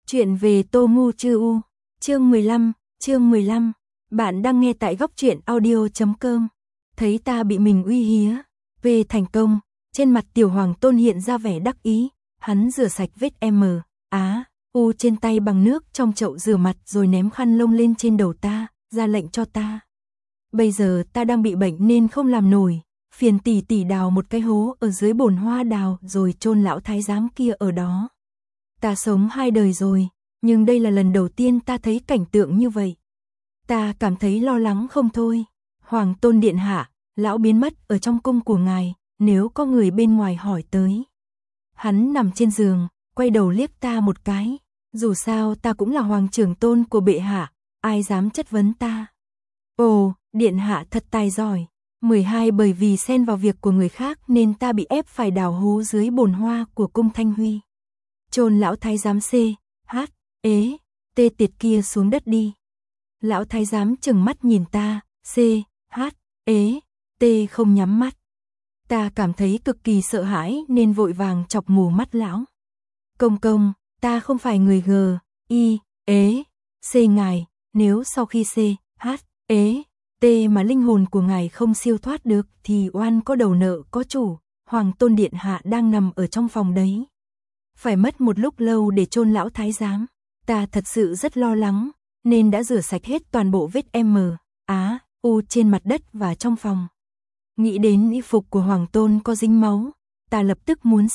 Chuyện về Tô Ngu Chư U, chương 15, bạn đang nghe tại góc truyện audio.com. Thấy ta bị mình uy hía, về thành công, trên mặt Tiểu Hoàng Tôn hiện ra vẻ đắc ý, hắn rửa sạch vết U trên tay bằng nước trong chậu rửa mặt rồi ném khăn lông lên trên đầu ta, ra lệnh cho ta. Bây giờ ta đang bị bệnh nên không làm nổi, phiền tỷ tỷ đào một cái hố ở dưới bồn hoa đào rồi chôn lão thái giám kia ở đó. Ta sống 2 đời rồi, nhưng đây là lần đầu tiên ta thấy cảnh tượng như vậy. Ta cảm thấy lo lắng không thôi. Hoàng Tôn điện hạ, lão biến mất ở trong cung của ngài, nếu có người bên ngoài hỏi tới. Hắn nằm trên giường, quay đầu liếc ta một cái, dù sao ta cũng là hoàng trưởng tôn của bệ hạ, ai dám chất vấn ta. Ồ, điện hạ thật tài giỏi. 12 bởi vì xen vào việc của người khác nên ta bị ép phải đào hố dưới bồn hoa của cung Thanh Huy. Chôn lão thái giám tiệt kia xuống đất đi. Lão thái giám chừng mắt nhìn ta, không nhắm mắt. Ta cảm thấy cực kỳ sợ hãi nên vội vàng chọc mù mắt lão. Công, ta không phải người ngài, nếu sau khi mà linh hồn của ngài không siêu thoát được thì oan có đầu nợ có chủ, Hoàng Tôn điện hạ đang nằm ở trong phòng đấy. Phải mất một lúc lâu để chôn lão thái giám, ta thật sự rất lo lắng, nên đã rửa sạch hết toàn bộ vết U trên mặt đất và trong phòng. Nghĩ đến y phục của Hoàng Tôn có dính máu, ta lập tức muốn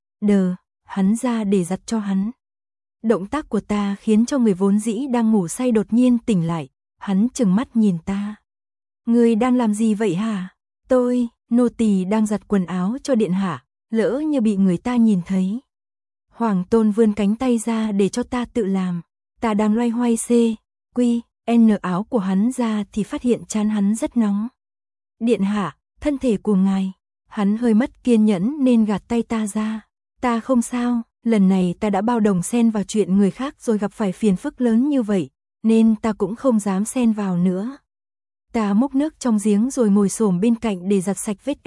hắn ra để giặt cho hắn. Động tác của ta khiến cho người vốn dĩ đang ngủ say đột nhiên tỉnh lại, hắn trừng mắt nhìn ta. Ngươi đang làm gì vậy hả? Tôi, nô tỳ đang giặt quần áo cho điện hạ, lỡ như bị người ta nhìn thấy. Hoàng Tôn vươn cánh tay ra để cho ta tự làm, ta đang loay hoay áo của hắn ra thì phát hiện trán hắn rất nóng. Điện hạ, thân thể của ngài. Hắn hơi mất kiên nhẫn nên gạt tay ta ra. Ta không sao, lần này ta đã bao đồng xen vào chuyện người khác rồi gặp phải phiền phức lớn như vậy, nên ta cũng không dám xen vào nữa. Ta múc nước trong giếng rồi ngồi xổm bên cạnh để giặt sạch vết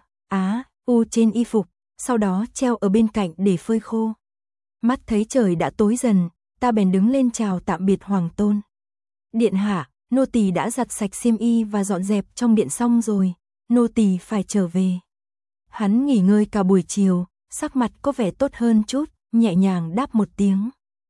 U trên y phục, sau đó treo ở bên cạnh để phơi khô. Mắt thấy trời đã tối dần, ta bèn đứng lên chào tạm biệt Hoàng Tôn. Điện hạ, nô tỳ đã giặt sạch xiêm y và dọn dẹp trong điện xong rồi, nô tỳ phải trở về. Hắn nghỉ ngơi cả buổi chiều, sắc mặt có vẻ tốt hơn chút, nhẹ nhàng đáp một tiếng.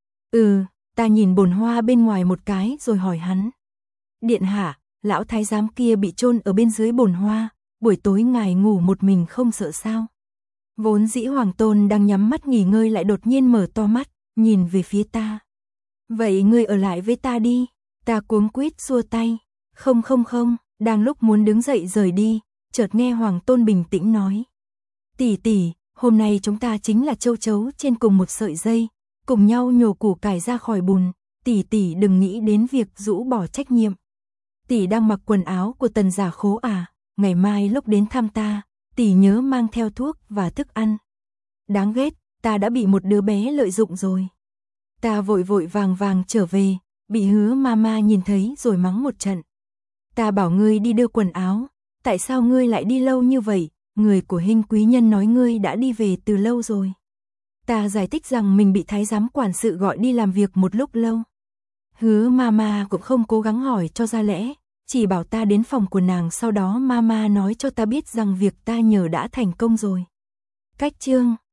Ta nhìn bồn hoa bên ngoài một cái rồi hỏi hắn. Điện hạ, lão thái giám kia bị chôn ở bên dưới bồn hoa, buổi tối ngài ngủ một mình không sợ sao? Vốn dĩ Hoàng Tôn đang nhắm mắt nghỉ ngơi lại đột nhiên mở to mắt, nhìn về phía ta. Vậy ngươi ở lại với ta đi. Ta cuống quýt xua tay. Không, đang lúc muốn đứng dậy rời đi, chợt nghe Hoàng Tôn bình tĩnh nói. Tỷ, hôm nay chúng ta chính là châu chấu trên cùng một sợi dây, cùng nhau nhổ củ cải ra khỏi bùn, tỷ đừng nghĩ đến việc rũ bỏ trách nhiệm. Tỷ đang mặc quần áo của Tần Giả Khố à, ngày mai lúc đến thăm ta, tỷ nhớ mang theo thuốc và thức ăn. Đáng ghét, ta đã bị một đứa bé lợi dụng rồi. Ta vội vàng trở về, bị Hứa Mama nhìn thấy rồi mắng một trận. Ta bảo ngươi đi đưa quần áo, tại sao ngươi lại đi lâu như vậy? Người của Hinh quý nhân nói ngươi đã đi về từ lâu rồi. Ta giải thích rằng mình bị thái giám quản sự gọi đi làm việc một lúc lâu. Hứa Mama cũng không cố gắng hỏi cho ra lẽ, chỉ bảo ta đến phòng của nàng, sau đó Mama nói cho ta biết rằng việc ta nhờ đã thành công rồi. Cách chương